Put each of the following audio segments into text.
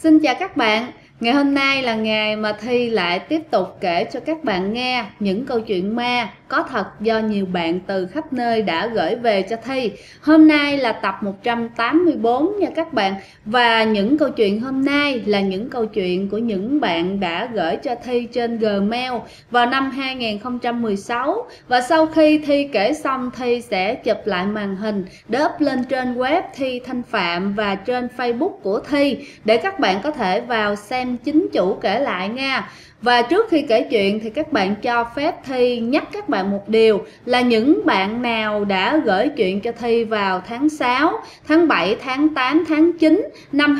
Xin chào các bạn. Ngày hôm nay là ngày mà Thi lại tiếp tục kể cho các bạn nghe những câu chuyện ma có thật do nhiều bạn từ khắp nơi đã gửi về cho Thi. Hôm nay là tập 184 nha các bạn. Và những câu chuyện hôm nay là những câu chuyện của những bạn đã gửi cho Thi trên Gmail vào năm 2016. Và sau khi Thi kể xong, Thi sẽ chụp lại màn hình để up lên trên web Thi Thanh Phạm và trên Facebook của Thi để các bạn có thể vào xem chính chủ kể lại nha. Và trước khi kể chuyện thì các bạn cho phép Thi nhắc các bạn một điều là những bạn nào đã gửi chuyện cho Thi vào tháng 6, tháng 7, tháng 8, tháng 9 năm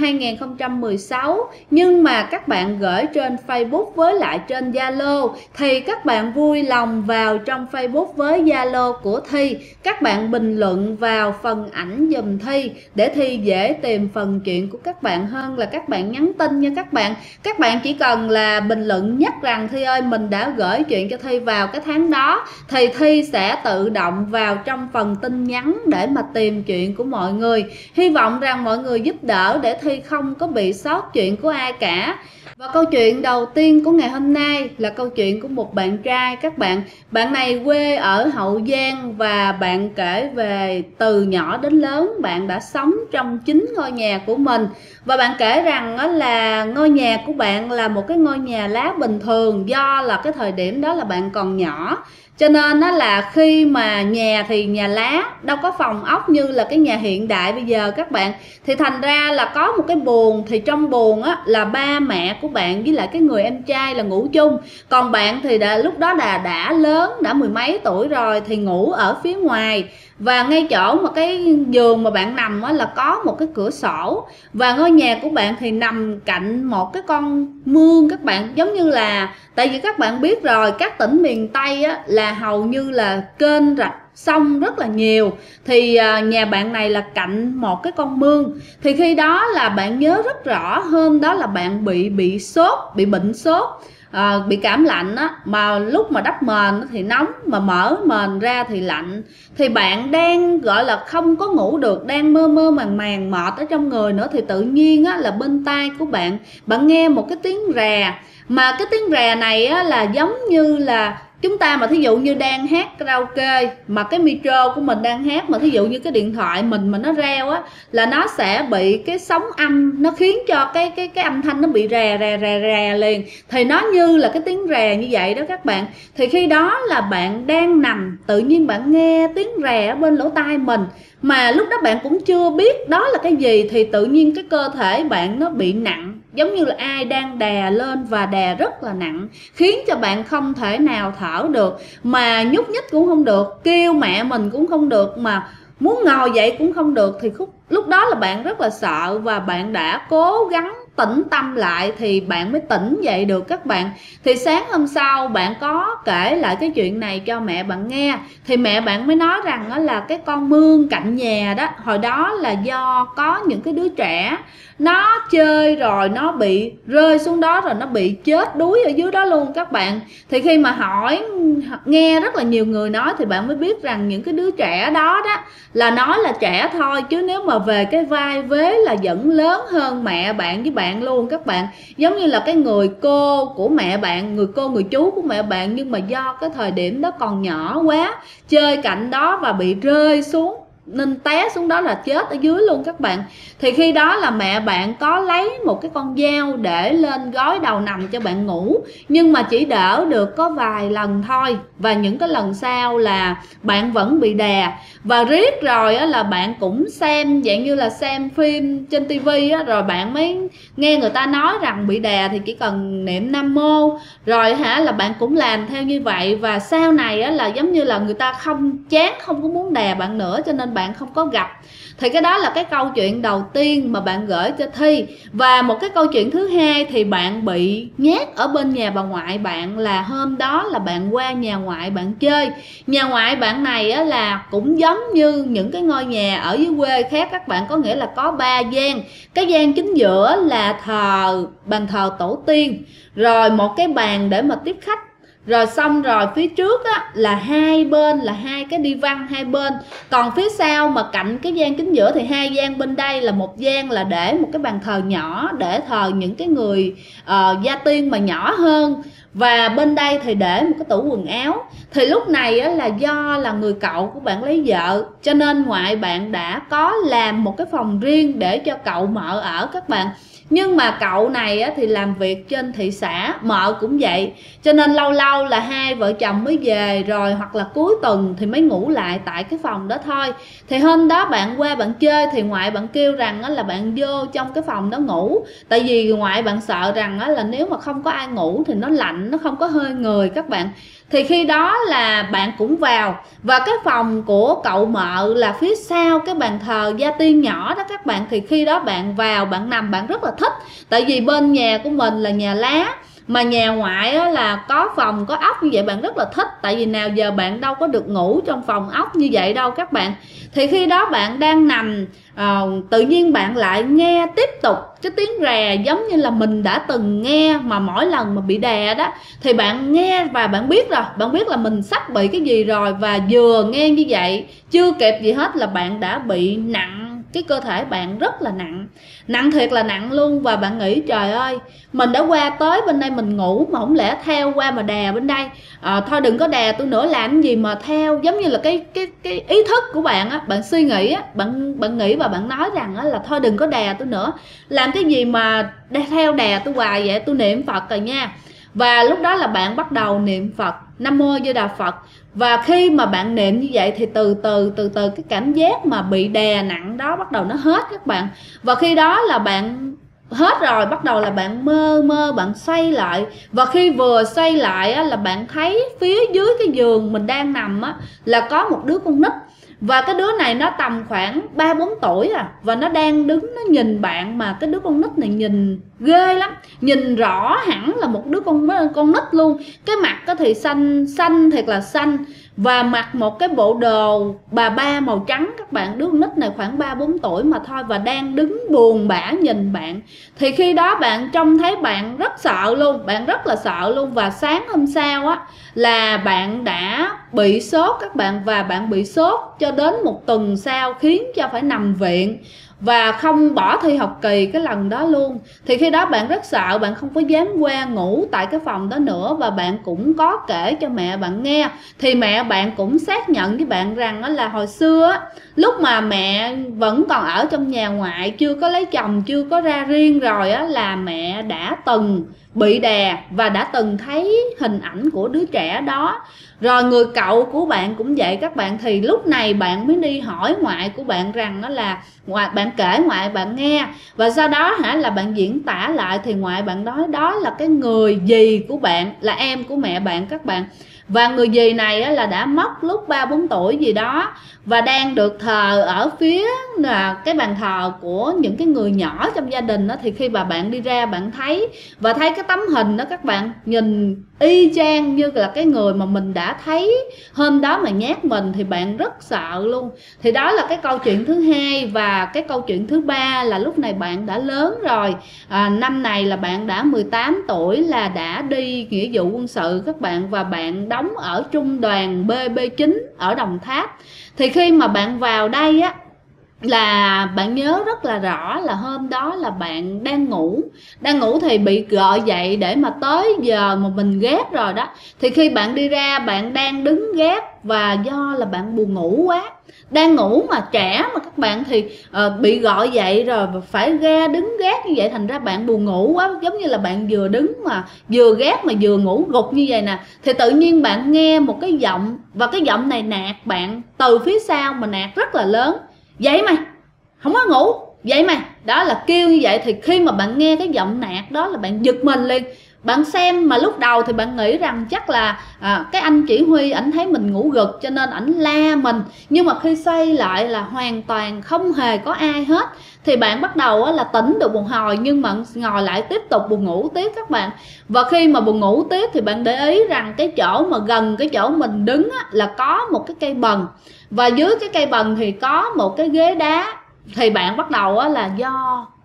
2016 nhưng mà các bạn gửi trên Facebook với lại trên Zalo thì các bạn vui lòng vào trong Facebook với Zalo của Thi, các bạn bình luận vào phần ảnh giùm Thi để Thi dễ tìm phần chuyện của các bạn hơn là các bạn nhắn tin nha các bạn. Các bạn chỉ cần là bình luận nhắc rằng Thi ơi mình đã gửi chuyện cho Thi vào cái tháng đó thì Thi sẽ tự động vào trong phần tin nhắn để mà tìm chuyện của mọi người. Hy vọng rằng mọi người giúp đỡ để Thi không có bị sót chuyện của ai cả. Và câu chuyện đầu tiên của ngày hôm nay là câu chuyện của một bạn trai các bạn. Bạn này quê ở Hậu Giang và bạn kể về từ nhỏ đến lớn bạn đã sống trong chính ngôi nhà của mình. Và bạn kể rằng là ngôi nhà của bạn là một cái ngôi nhà lá bình thường, do là cái thời điểm đó là bạn còn nhỏ. Cho nên là khi mà nhà thì nhà lá, đâu có phòng ốc như là cái nhà hiện đại bây giờ các bạn. Thì thành ra là có một cái buồng, thì trong buồng là ba mẹ của bạn với lại cái người em trai là ngủ chung. Còn bạn thì lúc đó đã lớn, đã mười mấy tuổi rồi thì ngủ ở phía ngoài. Và ngay chỗ mà cái giường mà bạn nằm là có một cái cửa sổ. Và ngôi nhà của bạn thì nằm cạnh một cái con mương các bạn. Giống như là, tại vì các bạn biết rồi, các tỉnh miền Tây là hầu như là kênh rạch sông rất là nhiều. Thì nhà bạn này là cạnh một cái con mương. Thì khi đó là bạn nhớ rất rõ, hôm đó là bạn bị sốt, bị bệnh sốt, bị cảm lạnh mà lúc mà đắp mền thì nóng, mà mở mền ra thì lạnh. Thì bạn đang gọi là không có ngủ được, đang mơ mơ màng màng mệt ở trong người nữa. Thì tự nhiên là bên tai của bạn nghe một cái tiếng rè. Mà cái tiếng rè này là giống như là chúng ta mà thí dụ như đang hát karaoke mà cái micro của mình đang hát, mà thí dụ như cái điện thoại mình mà nó reo là nó sẽ bị cái sóng âm, nó khiến cho cái âm thanh nó bị rè liền. Thì nó như là cái tiếng rè như vậy đó các bạn. Thì khi đó là bạn đang nằm, tự nhiên bạn nghe tiếng rè ở bên lỗ tai mình, mà lúc đó bạn cũng chưa biết đó là cái gì. Thì tự nhiên cái cơ thể bạn nó bị nặng, giống như là ai đang đè lên và đè rất là nặng, khiến cho bạn không thể nào thở được, mà nhúc nhích cũng không được, kêu mẹ mình cũng không được, mà muốn ngồi dậy cũng không được. Thì lúc đó là bạn rất là sợ và bạn đã cố gắng tĩnh tâm lại thì bạn mới tỉnh dậy được các bạn. Thì sáng hôm sau bạn có kể lại cái chuyện này cho mẹ bạn nghe, thì mẹ bạn mới nói rằng là cái con mương cạnh nhà đó, hồi đó là do có những cái đứa trẻ nó chơi rồi nó bị rơi xuống đó, rồi nó bị chết đuối ở dưới đó luôn các bạn. Thì khi mà hỏi, nghe rất là nhiều người nói, thì bạn mới biết rằng những cái đứa trẻ đó là nói là trẻ thôi, chứ nếu mà về cái vai vế là vẫn lớn hơn mẹ bạn với bạn luôn các bạn. Giống như là cái người cô của mẹ bạn, người cô người chú của mẹ bạn, nhưng mà do cái thời điểm đó còn nhỏ quá, chơi cạnh đó và bị rơi xuống nên té xuống đó là chết ở dưới luôn các bạn. Thì khi đó là mẹ bạn có lấy một cái con dao để lên gối đầu nằm cho bạn ngủ, nhưng mà chỉ đỡ được có vài lần thôi. Và những cái lần sau là bạn vẫn bị đè. Và riết rồi là bạn cũng xem, dạng như là xem phim trên tivi rồi bạn mới nghe người ta nói rằng bị đè thì chỉ cần niệm Nam Mô rồi là bạn cũng làm theo như vậy. Và sau này là giống như là người ta không chán, không có muốn đè bạn nữa, cho nên bạn không có gặp. Thì cái đó là cái câu chuyện đầu tiên mà bạn gửi cho Thi. Và một cái câu chuyện thứ hai thì bạn bị nhát ở bên nhà bà ngoại bạn, là hôm đó là bạn qua nhà ngoại bạn chơi. Nhà ngoại bạn này là cũng giống như những cái ngôi nhà ở dưới quê khác các bạn, có nghĩa là có 3 gian. Cái gian chính giữa là bàn thờ tổ tiên, rồi một cái bàn để mà tiếp khách, Rồi xong rồi phía trước á, là hai bên là hai cái đi văn hai bên, còn phía sau mà cạnh cái gian chính giữa thì hai gian bên đây là một gian là để một cái bàn thờ nhỏ để thờ những cái người gia tiên mà nhỏ hơn, và bên đây thì để một cái tủ quần áo. Thì lúc này á, là do là người cậu của bạn lấy vợ cho nên ngoại bạn đã có làm một cái phòng riêng để cho cậu mợ ở các bạn. Nhưng mà cậu này á, thì làm việc trên thị xã, mợ cũng vậy, cho nên lâu lâu là hai vợ chồng mới về, rồi hoặc là cuối tuần thì mới ngủ lại tại cái phòng đó thôi. Thì hôm đó bạn qua bạn chơi thì ngoại bạn kêu rằng á, là bạn vô trong cái phòng đó ngủ, tại vì ngoại bạn sợ rằng á, là nếu mà không có ai ngủ thì nó lạnh, nó không có hơi người các bạn. Thì khi đó là bạn cũng vào, và cái phòng của cậu mợ là phía sau cái bàn thờ gia tiên nhỏ đó các bạn. Thì khi đó bạn vào bạn nằm bạn rất là thích, tại vì bên nhà của mình là nhà lá, mà nhà ngoại á, là có phòng có ốc như vậy bạn rất là thích, tại vì nào giờ bạn đâu có được ngủ trong phòng ốc như vậy đâu các bạn. Thì khi đó bạn đang nằm, tự nhiên bạn lại nghe tiếp tục cái tiếng rè giống như là mình đã từng nghe, mà mỗi lần mà bị đè đó thì bạn nghe và bạn biết rồi, bạn biết là mình sắp bị cái gì rồi. Và vừa nghe như vậy chưa kịp gì hết là bạn đã bị nặng, cái cơ thể bạn rất là nặng, nặng thiệt là nặng luôn. Và bạn nghĩ trời ơi, mình đã qua tới bên đây mình ngủ mà không lẽ theo qua mà đè bên đây, thôi đừng có đè tôi nữa, làm gì mà theo. Giống như là cái ý thức của bạn á, bạn suy nghĩ á, bạn nghĩ và bạn nói rằng á, là thôi đừng có đè tôi nữa, làm cái gì mà theo đè tôi hoài vậy, tôi niệm Phật rồi nha. Và lúc đó là bạn bắt đầu niệm Phật, Nam Mô Di Đà Phật. Và khi mà bạn niệm như vậy thì từ từ cái cảm giác mà bị đè nặng đó bắt đầu nó hết các bạn. Và khi đó là bạn hết rồi, bắt đầu là bạn mơ bạn xoay lại. Và khi vừa xoay lại á, là bạn thấy phía dưới cái giường mình đang nằm á, là có một đứa con nít. Và cái đứa này nó tầm khoảng 3-4 tuổi và nó đang đứng nó nhìn bạn, mà cái đứa con nít này nhìn ghê lắm, nhìn rõ hẳn là một đứa con nít luôn. Cái mặt có thì xanh thiệt là xanh, và mặc một cái bộ đồ bà ba màu trắng các bạn. Đứa con nít này khoảng 3-4 tuổi mà thôi, và đang đứng buồn bã nhìn bạn. Thì khi đó bạn trông thấy bạn rất sợ luôn, bạn rất là sợ luôn. Và sáng hôm sau á là bạn đã bị sốt các bạn, và bạn bị sốt cho đến 1 tuần sau, khiến cho phải nằm viện và không bỏ thi học kỳ cái lần đó luôn. Thì khi đó bạn rất sợ, bạn không có dám qua ngủ tại cái phòng đó nữa. Và bạn cũng có kể cho mẹ bạn nghe, thì mẹ bạn cũng xác nhận với bạn rằng là hồi xưa lúc mà mẹ vẫn còn ở trong nhà ngoại, chưa có lấy chồng, chưa có ra riêng rồi á, là mẹ đã từng bị đè và đã từng thấy hình ảnh của đứa trẻ đó. Rồi người cậu của bạn cũng vậy các bạn. Thì lúc này bạn mới đi hỏi ngoại của bạn rằng đó là bạn kể ngoại bạn nghe, và sau đó là bạn diễn tả lại. Thì ngoại bạn nói đó là cái người dì của bạn, là em của mẹ bạn các bạn. Và người dì này là đã mất lúc 3-4 tuổi gì đó, và đang được thờ ở phía là cái bàn thờ của những cái người nhỏ trong gia đình đó. Thì khi mà bạn đi ra bạn thấy và thấy cái tấm hình đó các bạn, nhìn y chang như là cái người mà mình đã thấy hôm đó mà nhát mình, thì bạn rất sợ luôn. Thì đó là cái câu chuyện thứ hai. Và cái câu chuyện thứ ba là lúc này bạn đã lớn rồi, năm này là bạn đã 18 tuổi, là đã đi nghĩa vụ quân sự các bạn, và bạn đóng ở trung đoàn BB9 ở Đồng Tháp. Thì khi mà bạn vào đây á, là bạn nhớ rất là rõ là hôm đó là bạn đang ngủ thì bị gọi dậy để mà tới giờ mà mình ghép rồi đó. Thì khi bạn đi ra bạn đang đứng ghép, và do là bạn buồn ngủ quá, đang ngủ mà trẻ mà các bạn, thì bị gọi dậy rồi phải ra đứng gác như vậy, thành ra bạn buồn ngủ quá, giống như là bạn vừa đứng mà vừa gác mà vừa ngủ gục như vậy nè. Thì tự nhiên bạn nghe một cái giọng, và cái giọng này nạt bạn từ phía sau mà nạt rất là lớn: "Dậy mày, không có ngủ, dậy mày." Đó là kêu như vậy. Thì khi mà bạn nghe cái giọng nạt đó là bạn giật mình liền. Bạn xem mà lúc đầu thì bạn nghĩ rằng chắc là cái anh chỉ huy ảnh thấy mình ngủ gật cho nên ảnh la mình. Nhưng mà khi xoay lại là hoàn toàn không hề có ai hết. Thì bạn bắt đầu là tỉnh được một hồi, nhưng mà ngồi lại tiếp tục buồn ngủ tiếp các bạn. Và khi mà buồn ngủ tiếp thì bạn để ý rằng cái chỗ mà gần cái chỗ mình đứng là có một cái cây bần, và dưới cái cây bần thì có một cái ghế đá. Thì bạn bắt đầu là do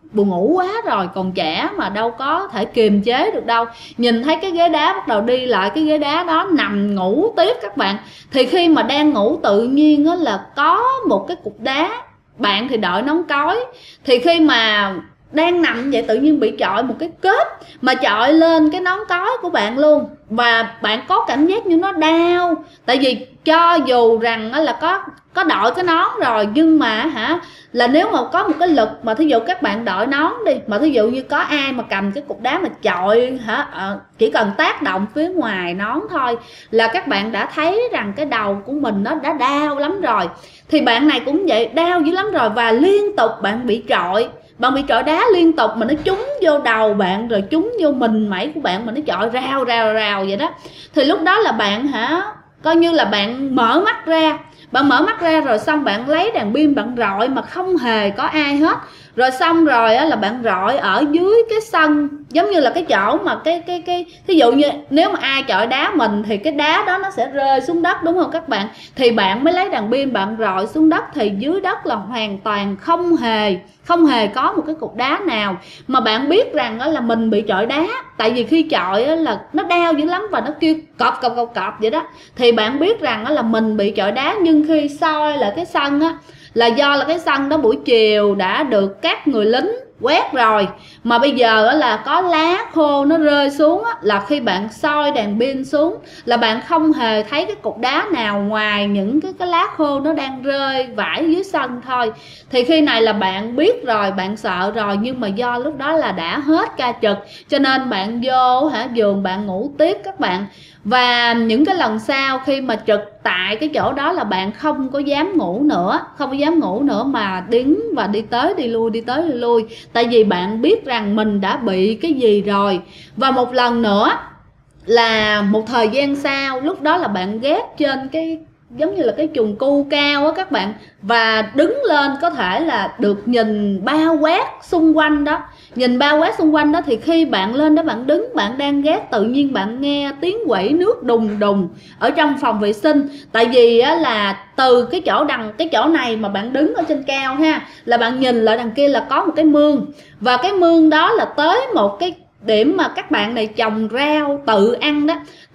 buồn ngủ quá rồi, còn trẻ mà đâu có thể kiềm chế được đâu, nhìn thấy cái ghế đá bắt đầu đi lại cái ghế đá đó nằm ngủ tiếp các bạn. Thì khi mà đang ngủ tự nhiên đó là có một cái cục đá, bạn thì đội nón cối, thì khi mà đang nằm vậy tự nhiên bị chọi một cái kết mà chọi lên cái nón cối của bạn luôn, và bạn có cảm giác như nó đau. Tại vì cho dù rằng là có đội cái nón rồi, nhưng mà là nếu mà có một cái lực mà thí dụ các bạn đội nón đi, mà thí dụ như có ai mà cầm cái cục đá mà chọi chỉ cần tác động phía ngoài nón thôi là các bạn đã thấy rằng cái đầu của mình nó đã đau lắm rồi. Thì bạn này cũng vậy, đau dữ lắm rồi, và liên tục bạn bị chọi. Bạn bị chọi đá liên tục mà nó trúng vô đầu bạn, rồi trúng vô mình mẩy của bạn, mà nó chọi rào vậy đó. Thì lúc đó là bạn coi như là bạn mở mắt ra. Bạn mở mắt ra rồi xong bạn lấy đèn pin bạn rọi mà không hề có ai hết. Rồi xong rồi là bạn rọi ở dưới cái sân, giống như là cái chỗ mà thí dụ như nếu mà ai chọi đá mình thì cái đá đó nó sẽ rơi xuống đất, đúng không các bạn? Thì bạn mới lấy đèn pin bạn rọi xuống đất, thì dưới đất là hoàn toàn không hề có một cái cục đá nào. Mà bạn biết rằng là mình bị chọi đá, tại vì khi chọi là nó đau dữ lắm và nó kêu cọp vậy đó. Thì bạn biết rằng là mình bị chọi đá, nhưng khi soi lại cái sân là do là cái sân đó buổi chiều đã được các người lính quét rồi, mà bây giờ là có lá khô nó rơi xuống là khi bạn soi đèn pin xuống là bạn không hề thấy cái cục đá nào ngoài những cái lá khô nó đang rơi vãi dưới sân thôi. Thì khi này là bạn biết rồi, bạn sợ rồi, nhưng mà do lúc đó là đã hết ca trực cho nên bạn vô giường bạn ngủ tiếp các bạn. Và những cái lần sau khi mà trực tại cái chỗ đó là bạn không có dám ngủ nữa, mà đứng và đi tới đi lui, tại vì bạn biết rằng mình đã bị cái gì rồi. Và một lần nữa là một thời gian sau, lúc đó là bạn ghé trên cái giống như là cái chùm cu cao á các bạn, và đứng lên có thể là được nhìn bao quát xung quanh đó. Thì khi bạn lên đó bạn đứng, bạn đang ghét, tự nhiên bạn nghe tiếng quẩy nước đùng đùng ở trong phòng vệ sinh. Tại vì là từ cái chỗ này mà bạn đứng ở trên cao là bạn nhìn lại đằng kia là có một cái mương, và cái mương đó là tới một cái điểm mà các bạn này trồng rau tự ăn đó,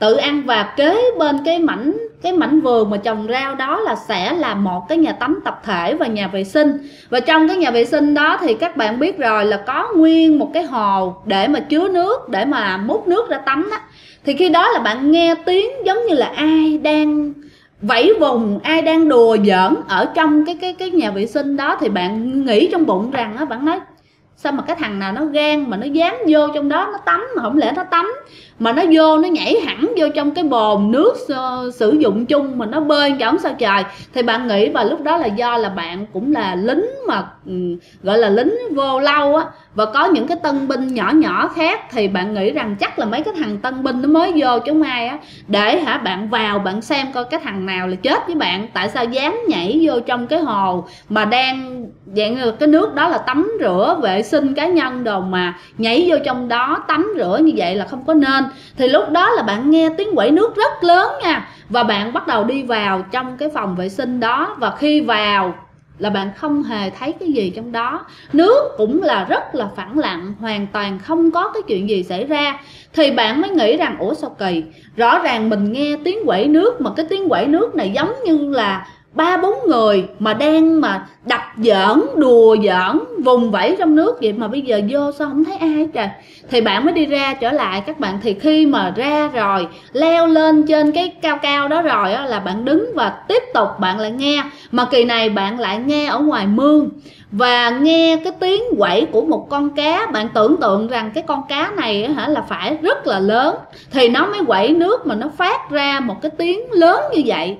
và kế bên cái mảnh vườn mà trồng rau đó là sẽ là một cái nhà tắm tập thể và nhà vệ sinh. Và trong cái nhà vệ sinh đó thì các bạn biết rồi là có nguyên một cái hồ để mà chứa nước, để mà múc nước ra tắm đó. Thì khi đó là bạn nghe tiếng giống như là ai đang vẫy vùng, ai đang đùa giỡn ở trong cái nhà vệ sinh đó. Thì bạn nghĩ trong bụng rằng bạn nói sao mà cái thằng nào nó gan mà nó dám vô trong đó nó tắm, mà không lẽ nó tắm mà nó vô nó nhảy hẳn vô trong cái bồn nước sử dụng chung mà nó bơi cho ổng sao trời. Thì bạn nghĩ, và lúc đó là do là bạn cũng là lính mà gọi là lính vô lâu á, và có những cái tân binh nhỏ khác, thì bạn nghĩ rằng chắc là mấy cái thằng tân binh nó mới vô chứ không ai á, để bạn vào bạn xem coi cái thằng nào là chết với bạn, tại sao dám nhảy vô trong cái hồ mà đang dạng như cái nước đó là tắm rửa vệ sinh cá nhân đồ, mà nhảy vô trong đó tắm rửa như vậy là không có nên. Thì lúc đó là bạn nghe tiếng quẩy nước rất lớn nha, và bạn bắt đầu đi vào trong cái phòng vệ sinh đó, và khi vào là bạn không hề thấy cái gì trong đó, nước cũng là rất là phẳng lặng, hoàn toàn không có cái chuyện gì xảy ra. Thì bạn mới nghĩ rằng ủa sao kỳ, rõ ràng mình nghe tiếng quẩy nước, mà cái tiếng quẩy nước này giống như là 3-4 người mà đang mà đập giỡn, đùa giỡn, vùng vẫy trong nước vậy, mà bây giờ vô sao không thấy ai trời. Thì bạn mới đi ra trở lại các bạn. Thì khi mà ra rồi, leo lên trên cái cao cao đó rồi là bạn đứng và tiếp tục bạn lại nghe. Mà kỳ này bạn lại nghe ở ngoài mương, và nghe cái tiếng quẩy của một con cá. Bạn tưởng tượng rằng cái con cá này là phải rất là lớn thì nó mới quẩy nước mà nó phát ra một cái tiếng lớn như vậy.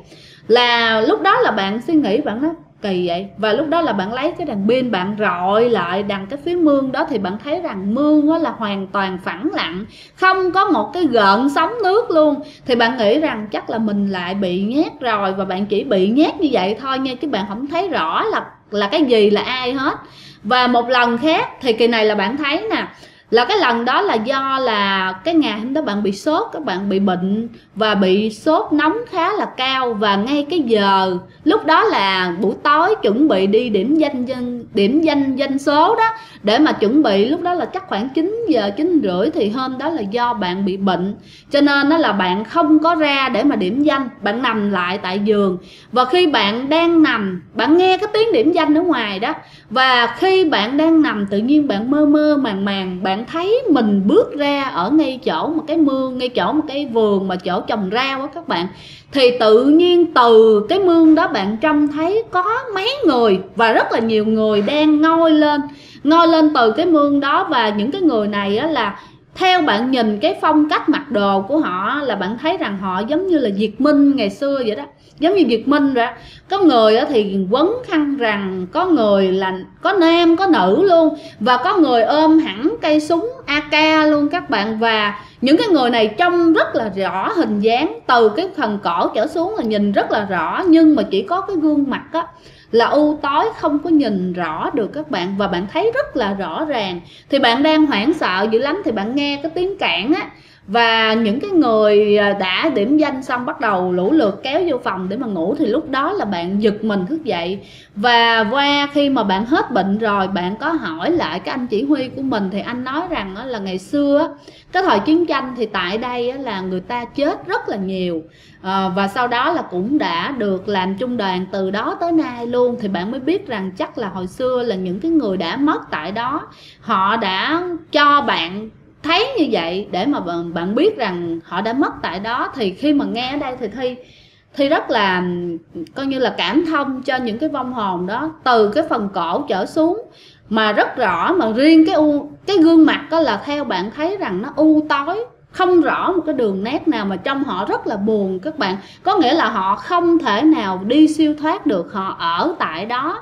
Là lúc đó là bạn suy nghĩ, bạn nói kỳ vậy. Và lúc đó là bạn lấy cái đèn pin bạn rọi lại đằng cái phía mương đó, thì bạn thấy rằng mương đó là hoàn toàn phẳng lặng, không có một cái gợn sóng nước luôn. Thì bạn nghĩ rằng chắc là mình lại bị nhét rồi, và bạn chỉ bị nhét như vậy thôi nha, chứ bạn không thấy rõ là cái gì là ai hết. Và một lần khác thì kỳ này là bạn thấy nè, Là cái lần đó là do là cái ngày hôm đó bạn bị sốt, các bạn bị bệnh và bị sốt nóng khá là cao. Và ngay cái giờ lúc đó là buổi tối chuẩn bị đi điểm danh số đó, để mà chuẩn bị lúc đó là chắc khoảng 9 giờ 9 rưỡi, thì hôm đó là do bạn bị bệnh cho nên đó là bạn không có ra để mà điểm danh, bạn nằm lại tại giường. Và khi bạn đang nằm, bạn nghe cái tiếng điểm danh ở ngoài đó, và khi bạn đang nằm tự nhiên bạn mơ mơ màng màng, bạn thấy mình bước ra ở ngay chỗ một cái mương, ngay chỗ một cái vườn mà chỗ trồng rau á các bạn. Thì tự nhiên từ cái mương đó bạn trông thấy có mấy người, và rất là nhiều người đang ngoi lên từ cái mương đó. Và những cái người này á là theo bạn nhìn cái phong cách mặc đồ của họ là bạn thấy rằng họ giống như là Việt Minh ngày xưa vậy đó, giống như Việt Minh rồi. Có người thì quấn khăn rằn, có người là có nam có nữ luôn, và có người ôm hẳn cây súng AK luôn các bạn. Và những cái người này trông rất là rõ hình dáng, từ cái phần cổ trở xuống là nhìn rất là rõ, nhưng mà chỉ có cái gương mặt á là u tối, không có nhìn rõ được các bạn, và bạn thấy rất là rõ ràng. Thì bạn đang hoảng sợ dữ lắm, thì bạn nghe cái tiếng cản á, và những cái người đã điểm danh xong bắt đầu lũ lượt kéo vô phòng để mà ngủ. Thì lúc đó là bạn giật mình thức dậy, và qua khi mà bạn hết bệnh rồi, bạn có hỏi lại cái anh chỉ huy của mình, thì anh nói rằng là ngày xưa cái thời chiến tranh thì tại đây là người ta chết rất là nhiều, và sau đó là cũng đã được làm trung đoàn từ đó tới nay luôn. Thì bạn mới biết rằng chắc là hồi xưa là những cái người đã mất tại đó, họ đã cho bạn thấy như vậy để mà bạn biết rằng họ đã mất tại đó. Thì khi mà nghe ở đây thì Thi rất là coi như là cảm thông cho những cái vong hồn đó, từ cái phần cổ trở xuống mà rất rõ. Mà riêng cái gương mặt đó là theo bạn thấy rằng nó u tối, không rõ một cái đường nét nào, mà trông họ rất là buồn các bạn. Có nghĩa là họ không thể nào đi siêu thoát được, họ ở tại đó.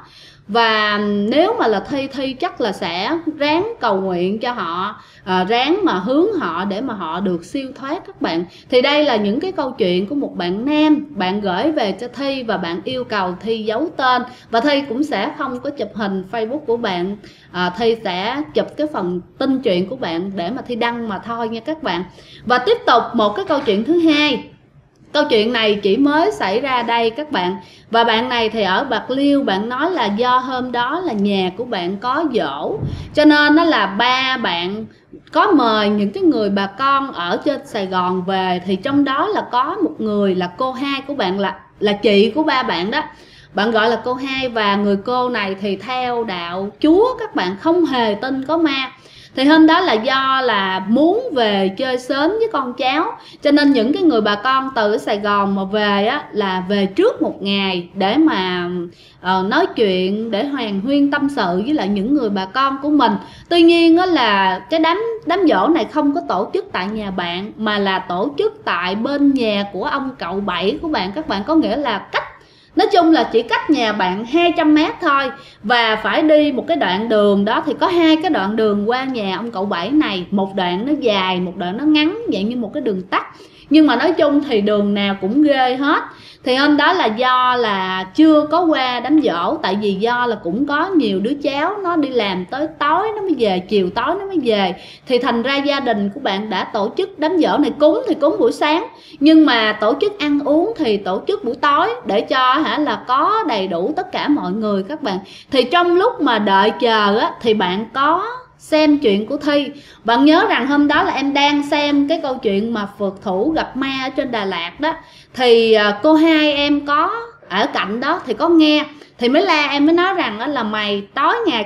Và nếu mà là Thi chắc là sẽ ráng cầu nguyện cho họ, ráng mà hướng họ để mà họ được siêu thoát các bạn. Thì đây là những cái câu chuyện của một bạn nam, bạn gửi về cho Thi và bạn yêu cầu Thi giấu tên. Và Thi cũng sẽ không có chụp hình Facebook của bạn, Thi sẽ chụp cái phần tin chuyện của bạn để mà Thi đăng mà thôi nha các bạn. Và tiếp tục một cái câu chuyện thứ hai. Câu chuyện này chỉ mới xảy ra đây các bạn. Và bạn này thì ở Bạc Liêu, bạn nói là do hôm đó là nhà của bạn có giỗ, cho nên nó là ba bạn có mời những cái người bà con ở trên Sài Gòn về. Thì trong đó là có một người là cô hai của bạn, là chị của ba bạn đó, bạn gọi là cô hai. Và người cô này thì theo đạo Chúa các bạn, không hề tin có ma. Thì hôm đó là do là muốn về chơi sớm với con cháu, cho nên những cái người bà con từ Sài Gòn mà về á là về trước một ngày để mà nói chuyện, để hoàn huyên tâm sự với lại những người bà con của mình. Tuy nhiên á là cái đám giỗ này không có tổ chức tại nhà bạn, mà là tổ chức tại bên nhà của ông cậu Bảy của bạn các bạn. Có nghĩa là cách, nói chung là chỉ cách nhà bạn 200 mét thôi, và phải đi một cái đoạn đường đó. Thì có hai cái đoạn đường qua nhà ông cậu Bảy này, một đoạn nó dài, một đoạn nó ngắn, dạng như một cái đường tắt. Nhưng mà nói chung thì đường nào cũng ghê hết. Thì hôm đó là do là chưa có qua đám giỗ, tại vì do là cũng có nhiều đứa cháu nó đi làm tới tối nó mới về, chiều tối nó mới về. Thì thành ra gia đình của bạn đã tổ chức đám giỗ này. Cúng thì cúng buổi sáng, nhưng mà tổ chức ăn uống thì tổ chức buổi tối, để cho là có đầy đủ tất cả mọi người các bạn. Thì trong lúc mà đợi chờ á, thì bạn có xem chuyện của Thi. Bạn nhớ rằng hôm đó là em đang xem cái câu chuyện mà phượt thủ gặp ma ở trên Đà Lạt đó. Thì cô hai em có ở cạnh đó thì có nghe, thì mới la em, mới nói rằng là mày tối ngày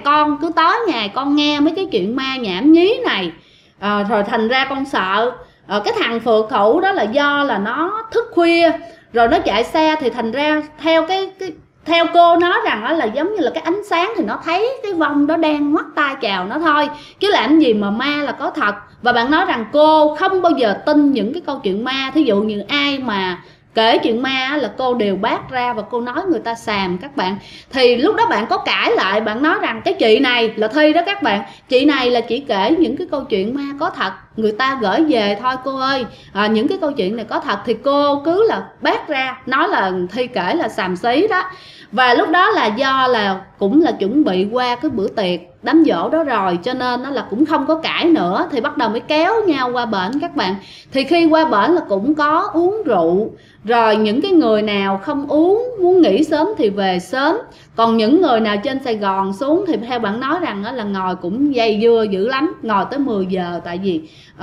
con nghe mấy cái chuyện ma nhảm nhí này, rồi thành ra con sợ. Cái thằng phượt thủ đó là do là nó thức khuya rồi nó chạy xe, thì thành ra theo cô nói rằng là giống như là cái ánh sáng thì nó thấy cái vong đó đang ngoắt tay chào nó thôi, chứ làm gì mà ma là có thật. Và bạn nói rằng cô không bao giờ tin những cái câu chuyện ma. Thí dụ như ai mà kể chuyện ma là cô đều bác ra và cô nói người ta xàm các bạn. Thì lúc đó bạn có cãi lại, bạn nói rằng cái chị này là Thi đó các bạn, chị này là chỉ kể những cái câu chuyện ma có thật, người ta gửi về thôi cô ơi, những cái câu chuyện này có thật. Thì cô cứ là bác ra, nói là Thi kể là xàm xí đó. Và lúc đó là do là cũng là chuẩn bị qua cái bữa tiệc đám giỗ đó rồi, cho nên nó là cũng không có cãi nữa, thì bắt đầu mới kéo nhau qua bển các bạn. Thì khi qua bển là cũng có uống rượu, rồi những cái người nào không uống muốn nghỉ sớm thì về sớm, còn những người nào trên Sài Gòn xuống thì theo bạn nói rằng là ngồi cũng dây dưa dữ lắm, ngồi tới 10 giờ, tại vì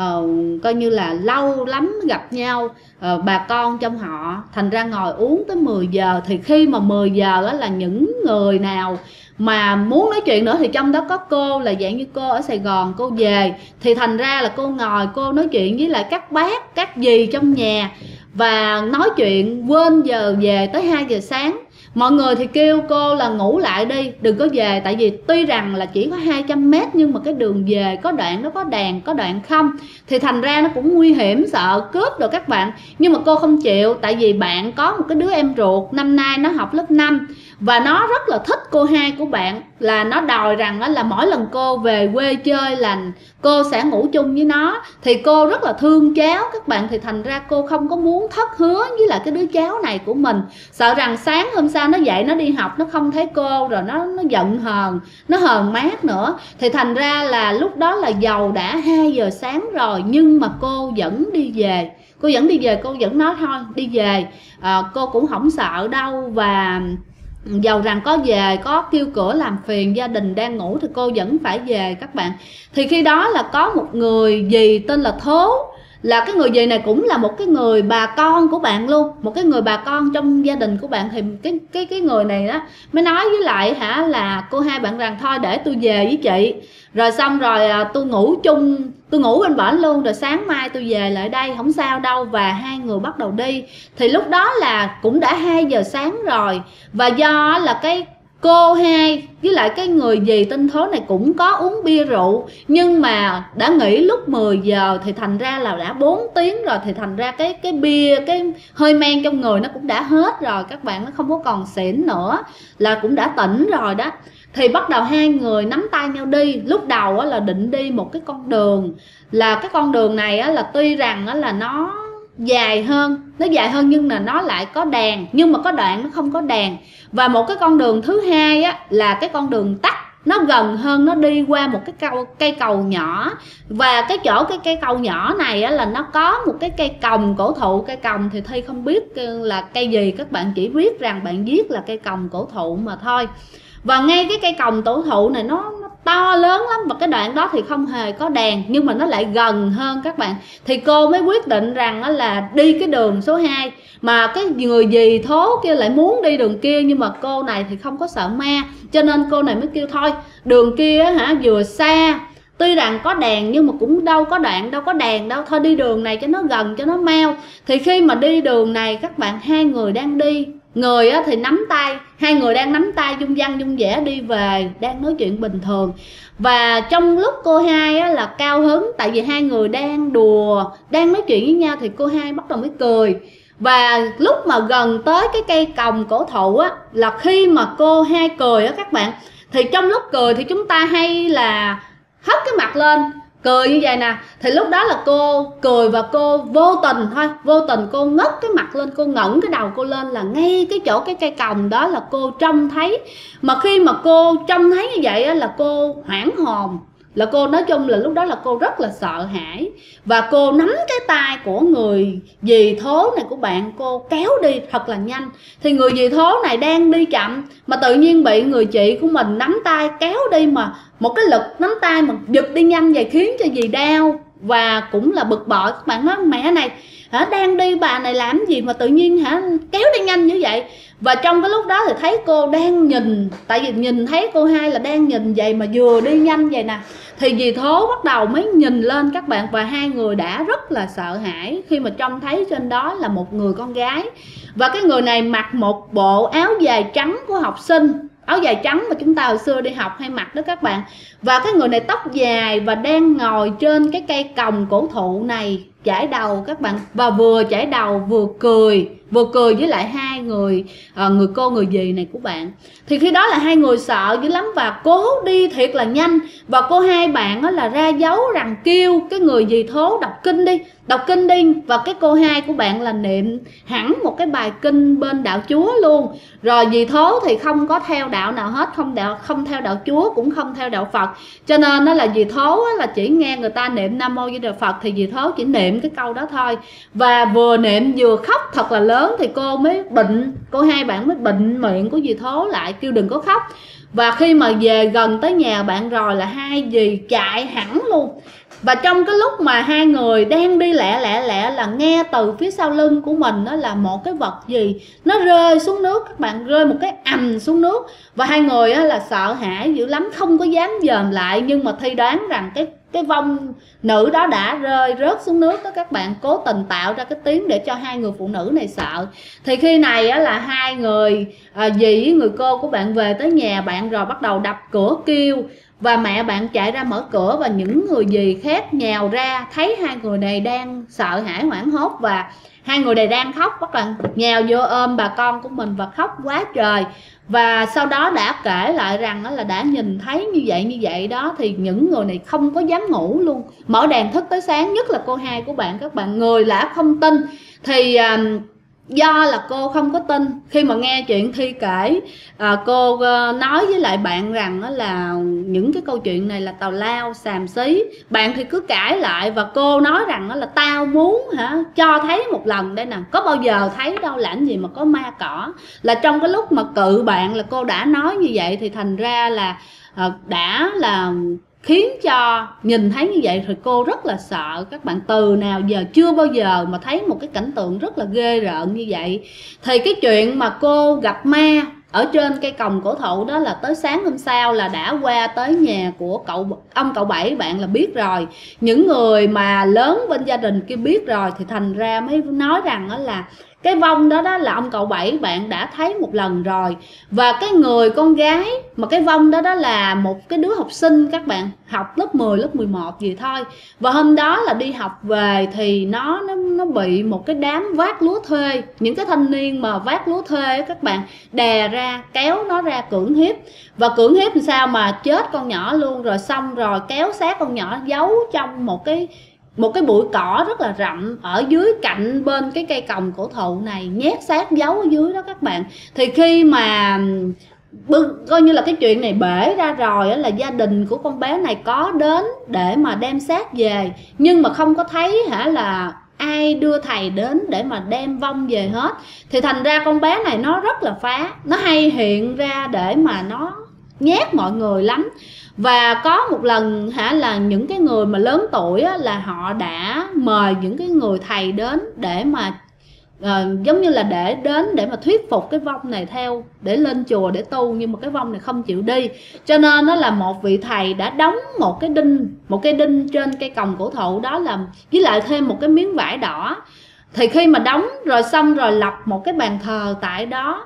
coi như là lâu lắm gặp nhau bà con trong họ, thành ra ngồi uống tới 10 giờ. Thì khi mà 10 giờ đó là những người nào mà muốn nói chuyện nữa, thì trong đó có cô là dạng như cô ở Sài Gòn cô về, thì thành ra là cô ngồi cô nói chuyện với lại các bác các dì trong nhà, và nói chuyện quên giờ về tới 2 giờ sáng. Mọi người thì kêu cô là ngủ lại đi, đừng có về, tại vì tuy rằng là chỉ có 200 mét nhưng mà cái đường về có đoạn nó có đèn, có đoạn không, thì thành ra nó cũng nguy hiểm, sợ cướp được các bạn. Nhưng mà cô không chịu, tại vì bạn có một cái đứa em ruột năm nay nó học lớp 5, và nó rất là thích cô hai của bạn, là nó đòi rằng là mỗi lần cô về quê chơi là cô sẽ ngủ chung với nó. Thì cô rất là thương cháu các bạn, thì thành ra cô không có muốn thất hứa với lại cái đứa cháu này của mình, sợ rằng sáng hôm sau nó dậy nó đi học nó không thấy cô, rồi nó giận hờn, nó hờn mát nữa. Thì thành ra là lúc đó là dầu đã 2 giờ sáng rồi, nhưng mà cô vẫn đi về, cô vẫn nói thôi đi về, cô cũng không sợ đâu. Và dầu rằng có về có kêu cửa làm phiền gia đình đang ngủ thì cô vẫn phải về các bạn. Thì khi đó là có một người dì tên là Thố, là cái người dì này cũng là một cái người bà con của bạn luôn, một cái người bà con trong gia đình của bạn. Thì cái người này đó mới nói với lại là cô hai bạn rằng thôi để tôi về với chị, rồi xong rồi tôi ngủ chung, tôi ngủ bên bển luôn, rồi sáng mai tôi về lại đây không sao đâu. Và hai người bắt đầu đi. Thì lúc đó là cũng đã 2 giờ sáng rồi, và do là cái cô hai với lại cái người dì tên Thố này cũng có uống bia rượu, nhưng mà đã nghỉ lúc 10 giờ thì thành ra là đã 4 tiếng rồi, thì thành ra cái bia, cái hơi men trong người nó cũng đã hết rồi các bạn, nó không có còn xỉn nữa, là cũng đã tỉnh rồi đó. Thì bắt đầu hai người nắm tay nhau đi. Lúc đầu là định đi một cái con đường, là cái con đường này là tuy rằng là nó dài hơn nhưng mà nó lại có đèn, nhưng mà có đoạn nó không có đèn. Và một cái con đường thứ hai là cái con đường tắt, nó gần hơn, nó đi qua một cái cây cầu nhỏ. Và cái chỗ cái cây cầu nhỏ này là nó có một cái cây còng cổ thụ. Cây còng thì Thi không biết là cây gì, các bạn chỉ biết rằng bạn viết là cây còng cổ thụ mà thôi. Và ngay cái cây còng cổ thụ này nó to lớn lắm, và cái đoạn đó thì không hề có đèn, nhưng mà nó lại gần hơn các bạn. Thì cô mới quyết định rằng là đi cái đường số 2, mà cái người dì Thố kia lại muốn đi đường kia, nhưng mà cô này thì không có sợ ma, cho nên cô này mới kêu thôi đường kia vừa xa, tuy rằng có đèn nhưng mà cũng đâu có đoạn, đâu có đèn đâu, thôi đi đường này cho nó gần, cho nó mau. Thì khi mà đi đường này các bạn, hai người đang đi, người thì nắm tay, hai người đang nắm tay dung dăng dung dẻ đi về, đang nói chuyện bình thường. Và trong lúc cô hai là cao hứng, tại vì hai người đang đùa, đang nói chuyện với nhau, thì cô hai bắt đầu mới cười. Và lúc mà gần tới cái cây còng cổ thụ là khi mà cô hai cười các bạn, thì trong lúc cười thì chúng ta hay là hất cái mặt lên cười như vậy nè. Thì lúc đó là cô cười và cô vô tình cô ngất cái mặt lên, cô ngẩng cái đầu cô lên, là ngay cái chỗ cái cây còng đó là cô trông thấy. Mà khi mà cô trông thấy như vậy là cô hoảng hồn, là cô nói chung là lúc đó là cô rất là sợ hãi. Và cô nắm cái tay của người dì Thố này của bạn, cô kéo đi thật là nhanh. Thì người dì Thố này đang đi chậm, mà tự nhiên bị người chị của mình nắm tay kéo đi, mà một cái lực nắm tay mà giật đi nhanh vậy khiến cho dì đau. Và cũng là bực bội, các bạn nói mẹ này đang đi bà này làm gì mà tự nhiên kéo đi nhanh như vậy. Và trong cái lúc đó thì thấy cô đang nhìn, tại vì nhìn thấy cô hai là đang nhìn vậy mà vừa đi nhanh vậy nè. Thì dì Thố bắt đầu mới nhìn lên các bạn, và hai người đã rất là sợ hãi khi mà trông thấy trên đó là một người con gái. Và cái người này mặc một bộ áo dài trắng của học sinh, áo dài trắng mà chúng ta hồi xưa đi học hay mặc đó các bạn. Và cái người này tóc dài và đang ngồi trên cái cây còng cổ thụ này, chải đầu các bạn, và vừa chải đầu vừa cười với lại hai người người cô người dì này của bạn. Thì khi đó là hai người sợ dữ lắm và cố đi thiệt là nhanh, và cô hai bạn là ra dấu rằng kêu cái người dì Thố đọc kinh đi, và cái cô hai của bạn là niệm hẳn một cái bài kinh bên đạo Chúa luôn. Rồi dì Thố thì không có theo đạo nào hết, không theo đạo Chúa, cũng không theo đạo Phật, cho nên đó là dì Thố là chỉ nghe người ta niệm Nam Mô Di Đà Phật thì dì Thố chỉ niệm cái câu đó thôi, và vừa niệm vừa khóc thật là lớn thì cô hai bạn mới bệnh miệng của dì Thố lại, kêu đừng có khóc. Và khi mà về gần tới nhà bạn rồi là hai dì chạy hẳn luôn. Và trong cái lúc mà hai người đang đi lẹ là nghe từ phía sau lưng của mình đó là một cái vật gì nó rơi xuống nước các bạn, rơi một cái ầm xuống nước. Và hai người là sợ hãi dữ lắm, không có dám dòm lại, nhưng mà Thi đoán rằng cái vong nữ đó đã rớt xuống nước đó các bạn, cố tình tạo ra cái tiếng để cho hai người phụ nữ này sợ. Thì khi này là hai người dì với người cô của bạn về tới nhà bạn rồi bắt đầu đập cửa kêu, và mẹ bạn chạy ra mở cửa, và những người dì khác nhào ra thấy hai người này đang sợ hãi hoảng hốt, và hai người này đang khóc, bắt đầu nhào vô ôm bà con của mình và khóc quá trời. Và sau đó đã kể lại rằng là đã nhìn thấy như vậy đó, thì những người này không có dám ngủ luôn, mở đèn thức tới sáng, nhất là cô hai của bạn các bạn, người lạ không tin. Thì do là cô không có tin, khi mà nghe chuyện Thi kể, cô nói với lại bạn rằng là những cái câu chuyện này là tào lao xàm xí. Bạn thì cứ cãi lại, và cô nói rằng là tao muốn cho thấy một lần đây nè, có bao giờ thấy đâu, làm gì mà có ma cỏ. Là trong cái lúc mà cự bạn là cô đã nói như vậy, thì thành ra là đã là khiến cho nhìn thấy như vậy thì cô rất là sợ các bạn. Từ nào giờ chưa bao giờ mà thấy một cái cảnh tượng rất là ghê rợn như vậy. Thì cái chuyện mà cô gặp ma ở trên cây còng cổ thụ đó là tới sáng hôm sau là đã qua tới nhà của ông cậu Bảy bạn là biết rồi. Những người mà lớn bên gia đình kia biết rồi, thì thành ra mới nói rằng đó là cái vong đó là ông cậu Bảy bạn đã thấy một lần rồi. Và cái người con gái mà cái vong đó là một cái đứa học sinh các bạn, học lớp 10, lớp 11 gì thôi. Và hôm đó là đi học về thì nó bị một cái đám vác lúa thuê, những cái thanh niên mà vác lúa thuê các bạn, đè ra kéo nó ra cưỡng hiếp. Và cưỡng hiếp làm sao mà chết con nhỏ luôn, rồi xong rồi kéo xác con nhỏ giấu trong một cái bụi cỏ rất là rậm ở dưới cạnh bên cái cây còng cổ thụ này, nhét xác giấu ở dưới đó các bạn. Thì khi mà coi như là cái chuyện này bể ra rồi là gia đình của con bé này có đến để mà đem xác về, nhưng mà không có thấy là ai đưa thầy đến để mà đem vong về hết. Thì thành ra con bé này nó rất là phá, nó hay hiện ra để mà nó nhát mọi người lắm. Và có một lần là những cái người mà lớn tuổi là họ đã mời những cái người thầy đến để mà giống như là để mà thuyết phục cái vong này theo, để lên chùa để tu, nhưng mà cái vong này không chịu đi. Cho nên nó là một vị thầy đã đóng một cái đinh trên cây còng cổ thụ đó, là với lại thêm một cái miếng vải đỏ. Thì khi mà đóng rồi xong rồi lập một cái bàn thờ tại đó,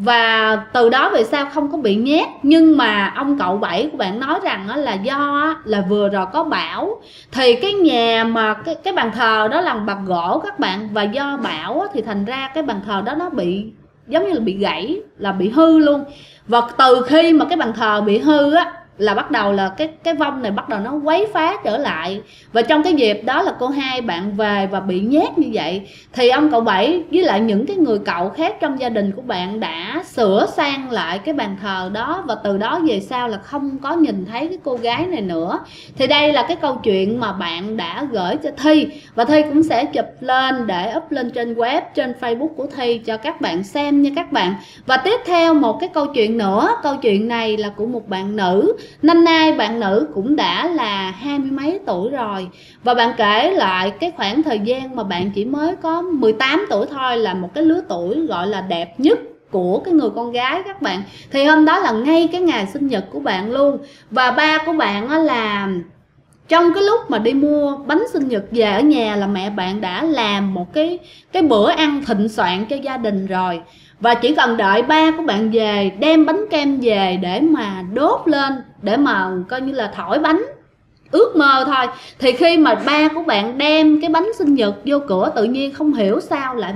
và từ đó về sau không có bị nhét. Nhưng mà ông cậu Bảy của bạn nói rằng là do là vừa rồi có bão, thì cái nhà mà cái bàn thờ đó là bằng gỗ các bạn, và do bão thì thành ra cái bàn thờ đó nó bị giống như là bị gãy, là bị hư luôn. Và từ khi mà cái bàn thờ bị hư là bắt đầu là cái vong này bắt đầu nó quấy phá trở lại. Và trong cái dịp đó là cô hai bạn về và bị nhét như vậy, thì ông cậu Bảy với lại những cái người cậu khác trong gia đình của bạn đã sửa sang lại cái bàn thờ đó, và từ đó về sau là không có nhìn thấy cái cô gái này nữa. Thì đây là cái câu chuyện mà bạn đã gửi cho Thi, và Thi cũng sẽ chụp lên để up lên trên web, trên Facebook của Thi cho các bạn xem nha các bạn. Và tiếp theo một cái câu chuyện nữa, câu chuyện này là của một bạn nữ. Năm nay bạn nữ cũng đã là 20 mấy tuổi rồi, và bạn kể lại cái khoảng thời gian mà bạn chỉ mới có 18 tuổi thôi, là một cái lứa tuổi gọi là đẹp nhất của cái người con gái các bạn. Thì hôm đó là ngay cái ngày sinh nhật của bạn luôn. Và ba của bạn là trong cái lúc mà đi mua bánh sinh nhật về ở nhà là mẹ bạn đã làm một cái bữa ăn thịnh soạn cho gia đình rồi. Và chỉ cần đợi ba của bạn về đem bánh kem về để mà đốt lên, để mà coi như là thổi bánh ước mơ thôi. Thì khi mà ba của bạn đem cái bánh sinh nhật vô cửa, tự nhiên không hiểu sao lại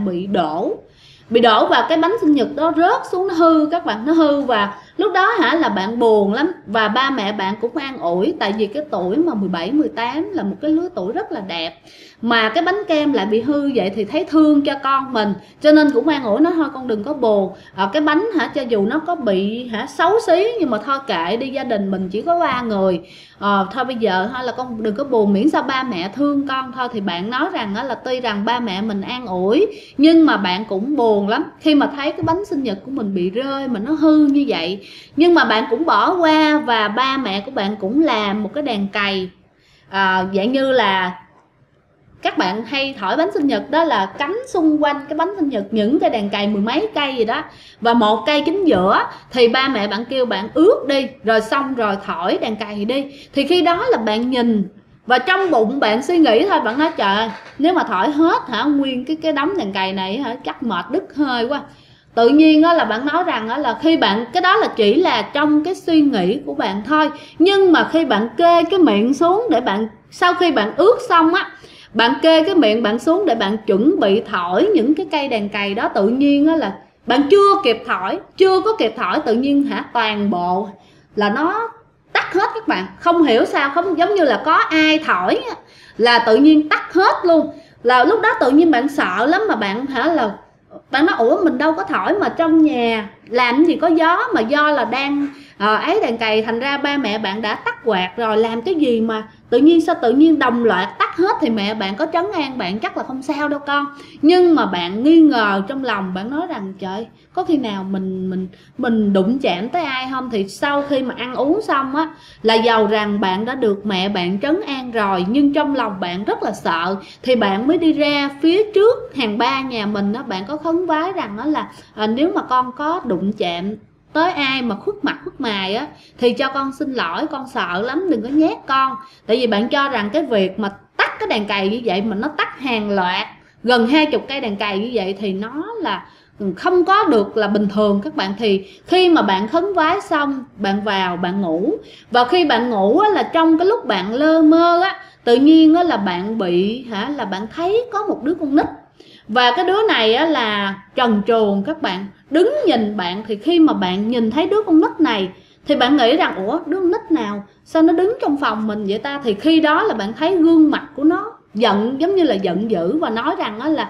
bị đổ vào cái bánh sinh nhật đó, rớt xuống, nó hư các bạn, nó hư. Và lúc đó là bạn buồn lắm, và ba mẹ bạn cũng an ủi, tại vì cái tuổi mà 17, 18 là một cái lứa tuổi rất là đẹp, mà cái bánh kem lại bị hư vậy thì thấy thương cho con mình, cho nên cũng an ủi nó thôi con đừng có buồn, cái bánh cho dù nó có bị xấu xí nhưng mà thôi kệ đi, gia đình mình chỉ có 3 người, thôi bây giờ là con đừng có buồn, miễn sao ba mẹ thương con thôi. Thì bạn nói rằng là tuy rằng ba mẹ mình an ủi nhưng mà bạn cũng buồn lắm khi mà thấy cái bánh sinh nhật của mình bị rơi mà nó hư như vậy, nhưng mà bạn cũng bỏ qua. Và ba mẹ của bạn cũng làm một cái đèn cày, dạng như là các bạn hay thổi bánh sinh nhật đó, là cắm xung quanh cái bánh sinh nhật những cái đèn cày 10 mấy cây gì đó, và một cây chính giữa. Thì ba mẹ bạn kêu bạn ướt đi, rồi xong rồi thổi đèn cày đi. Thì khi đó là bạn nhìn và trong bụng bạn suy nghĩ thôi, bạn nói trời, nếu mà thổi hết nguyên cái đống đèn cày này chắc mệt đứt hơi quá. Tự nhiên là bạn nói rằng là khi bạn, cái đó là chỉ là trong cái suy nghĩ của bạn thôi, nhưng mà khi bạn kê cái miệng xuống để bạn, sau khi bạn ướt xong bạn kê cái miệng bạn xuống để bạn chuẩn bị thổi những cái cây đèn cày đó, tự nhiên là bạn chưa có kịp thổi, tự nhiên toàn bộ là nó tắt hết các bạn. Không hiểu sao, không giống như là có ai thổi là tự nhiên tắt hết luôn. Là lúc đó tự nhiên bạn sợ lắm, mà bạn bạn nói ủa mình đâu có thổi, mà trong nhà làm gì có gió, mà do là đang ấy đèn cày, thành ra ba mẹ bạn đã tắt quạt rồi, làm cái gì mà tự nhiên đồng loạt tắt hết. Thì mẹ bạn có trấn an bạn chắc là không sao đâu con, nhưng mà bạn nghi ngờ trong lòng, bạn nói rằng trời, có khi nào mình đụng chạm tới ai không. Thì sau khi mà ăn uống xong là dầu rằng bạn đã được mẹ bạn trấn an rồi, nhưng trong lòng bạn rất là sợ, thì bạn mới đi ra phía trước hàng ba nhà mình bạn có khấn vái rằng là nếu mà con có đụng chạm tới ai mà khuất mặt khuất mày thì cho con xin lỗi, con sợ lắm, đừng có nhát con. Tại vì bạn cho rằng cái việc mà tắt cái đèn cày như vậy, mà nó tắt hàng loạt gần 20 cây đèn cày như vậy, thì nó là không có được là bình thường các bạn. Thì khi mà bạn khấn vái xong, bạn vào bạn ngủ, và khi bạn ngủ là trong cái lúc bạn lơ mơ tự nhiên là bạn bị là bạn thấy có một đứa con nít, và cái đứa này là trần truồng các bạn, đứng nhìn bạn. Thì khi mà bạn nhìn thấy đứa con nít này thì bạn nghĩ rằng ủa, đứa con nít nào sao nó đứng trong phòng mình vậy ta. Thì khi đó là bạn thấy gương mặt của nó giận, giống như là giận dữ, và nói rằng là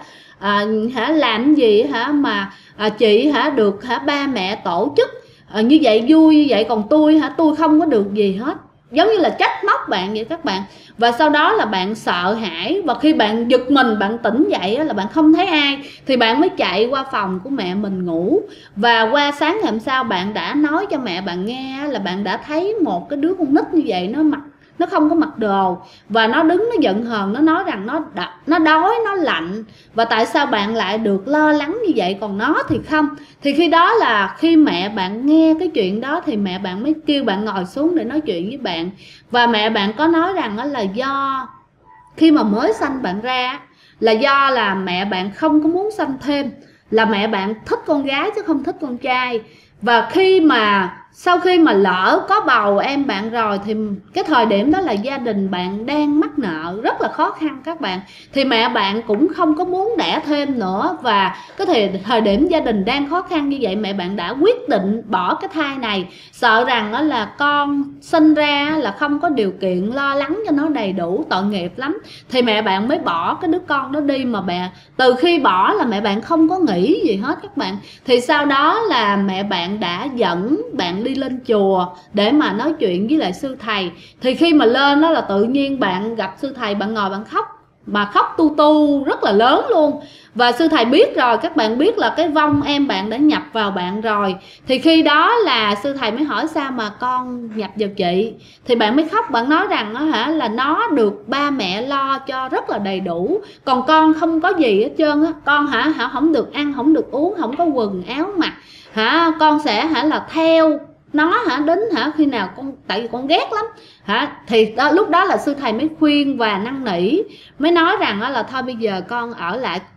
làm gì mà chị được ba mẹ tổ chức như vậy vui như vậy, còn tôi không có được gì hết, giống như là trách móc bạn vậy các bạn. Và sau đó là bạn sợ hãi, và khi bạn giật mình, bạn tỉnh dậy là bạn không thấy ai, thì bạn mới chạy qua phòng của mẹ mình ngủ. Và qua sáng ngày hôm sau bạn đã nói cho mẹ bạn nghe là bạn đã thấy một cái đứa con nít như vậy, nó không có mặc đồ, và nó đứng nó giận hờn, nó nói rằng nó đói, nó lạnh, và tại sao bạn lại được lo lắng như vậy còn nó thì không. Thì khi đó là khi mẹ bạn nghe cái chuyện đó thì mẹ bạn mới kêu bạn ngồi xuống để nói chuyện với bạn. Và mẹ bạn có nói rằng là do khi mà mới sanh bạn ra là do là mẹ bạn không có muốn sanh thêm, là mẹ bạn thích con gái chứ không thích con trai. Và sau khi mà lỡ có bầu em bạn rồi, thì cái thời điểm đó là gia đình bạn đang mắc nợ rất là khó khăn các bạn, thì mẹ bạn cũng không có muốn đẻ thêm nữa. Và cái thời điểm gia đình đang khó khăn như vậy, mẹ bạn đã quyết định bỏ cái thai này, sợ rằng là con sinh ra là không có điều kiện lo lắng cho nó đầy đủ, tội nghiệp lắm. Thì mẹ bạn mới bỏ cái đứa con đó đi. Mà từ khi bỏ là mẹ bạn không có nghĩ gì hết các bạn. Thì sau đó là mẹ bạn đã dẫn bạn đi lên chùa để mà nói chuyện với lại sư thầy. Thì khi mà lên đó là tự nhiên bạn gặp sư thầy, bạn ngồi bạn khóc, mà khóc tu rất là lớn luôn. Và sư thầy biết rồi, các bạn biết là cái vong em bạn đã nhập vào bạn rồi. Thì khi đó là sư thầy mới hỏi sao mà con nhập vào chị. Thì bạn mới khóc, bạn nói rằng là nó được ba mẹ lo cho rất là đầy đủ, còn con không có gì hết trơn con không được ăn, không được uống, không có quần áo mặc con sẽ là theo nó đến khi nào tại vì con ghét lắm thì lúc đó là sư thầy mới khuyên và năn nỉ, mới nói rằng là thôi bây giờ con ở lại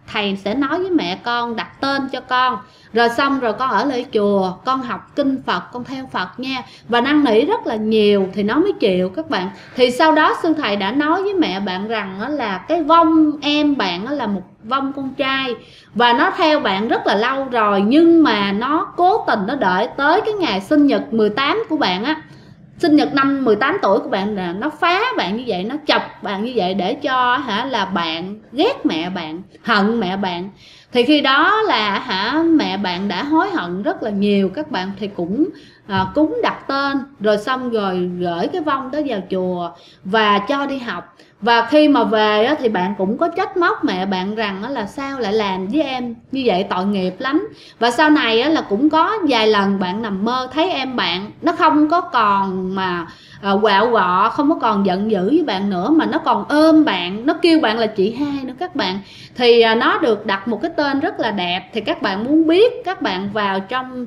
thầy sẽ nói với mẹ con đặt tên cho con, rồi xong rồi con ở lại chùa, con học kinh Phật, con theo Phật nha, và năn nỉ rất là nhiều thì nó mới chịu các bạn. Thì sau đó sư thầy đã nói với mẹ bạn rằng là cái vong em bạn là một vong con trai, và nó theo bạn rất là lâu rồi, nhưng mà nó cố tình nó đợi tới cái ngày sinh nhật 18 của bạn á, sinh nhật năm 18 tuổi của bạn, là nó phá bạn như vậy, nó chọc bạn như vậy để cho là bạn ghét mẹ bạn, hận mẹ bạn. Thì khi đó là mẹ bạn đã hối hận rất là nhiều các bạn, thì cũng cúng đặt tên, rồi xong rồi gửi cái vong đó vào chùa và cho đi học. Và khi mà về thì bạn cũng có trách móc mẹ bạn rằng là sao lại làm với em như vậy, tội nghiệp lắm. Và sau này là cũng có vài lần bạn nằm mơ thấy em bạn nó không có còn mà quạo quọ, không có còn giận dữ với bạn nữa, mà nó còn ôm bạn, nó kêu bạn là chị hai nữa các bạn. Thì nó được đặt một cái tên rất là đẹp. Thì các bạn muốn biết, các bạn vào trong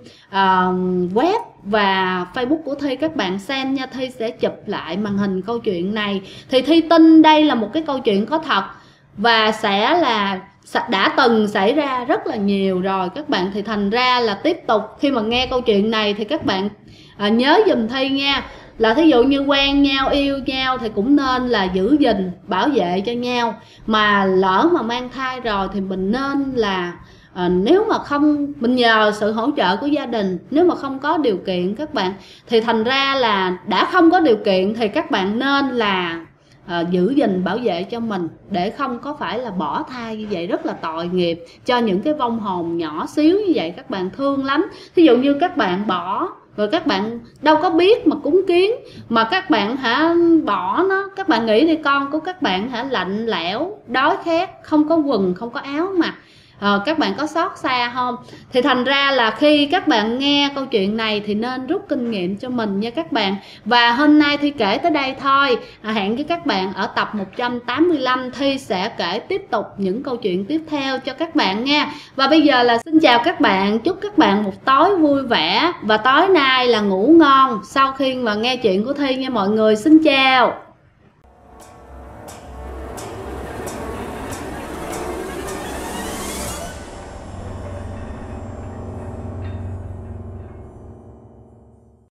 web và Facebook của Thi, các bạn xem nha, Thi sẽ chụp lại màn hình câu chuyện này. Thì Thi tin đây là một cái câu chuyện có thật, và sẽ là đã từng xảy ra rất là nhiều rồi các bạn. Thì thành ra là tiếp tục khi mà nghe câu chuyện này thì các bạn nhớ giùm Thi nha, là thí dụ như quen nhau, yêu nhau thì cũng nên là giữ gìn, bảo vệ cho nhau. Mà lỡ mà mang thai rồi thì mình nên là nếu mà không, mình nhờ sự hỗ trợ của gia đình. Nếu mà không có điều kiện các bạn, thì thành ra là đã không có điều kiện thì các bạn nên là giữ gìn, bảo vệ cho mình, để không có phải là bỏ thai như vậy, rất là tội nghiệp cho những cái vong hồn nhỏ xíu như vậy, các bạn thương lắm. Thí dụ như các bạn bỏ rồi, các bạn đâu có biết mà cúng kiến, mà các bạn bỏ nó, các bạn nghĩ đi, con của các bạn lạnh lẽo, đói khát, không có quần, không có áo mặc, các bạn có xót xa không? Thì thành ra là khi các bạn nghe câu chuyện này thì nên rút kinh nghiệm cho mình nha các bạn. Và hôm nay Thi kể tới đây thôi, hẹn với các bạn ở tập 185, Thi sẽ kể tiếp tục những câu chuyện tiếp theo cho các bạn nha. Và bây giờ là xin chào các bạn, chúc các bạn một tối vui vẻ, và tối nay là ngủ ngon sau khi mà nghe chuyện của Thi nha mọi người. Xin chào.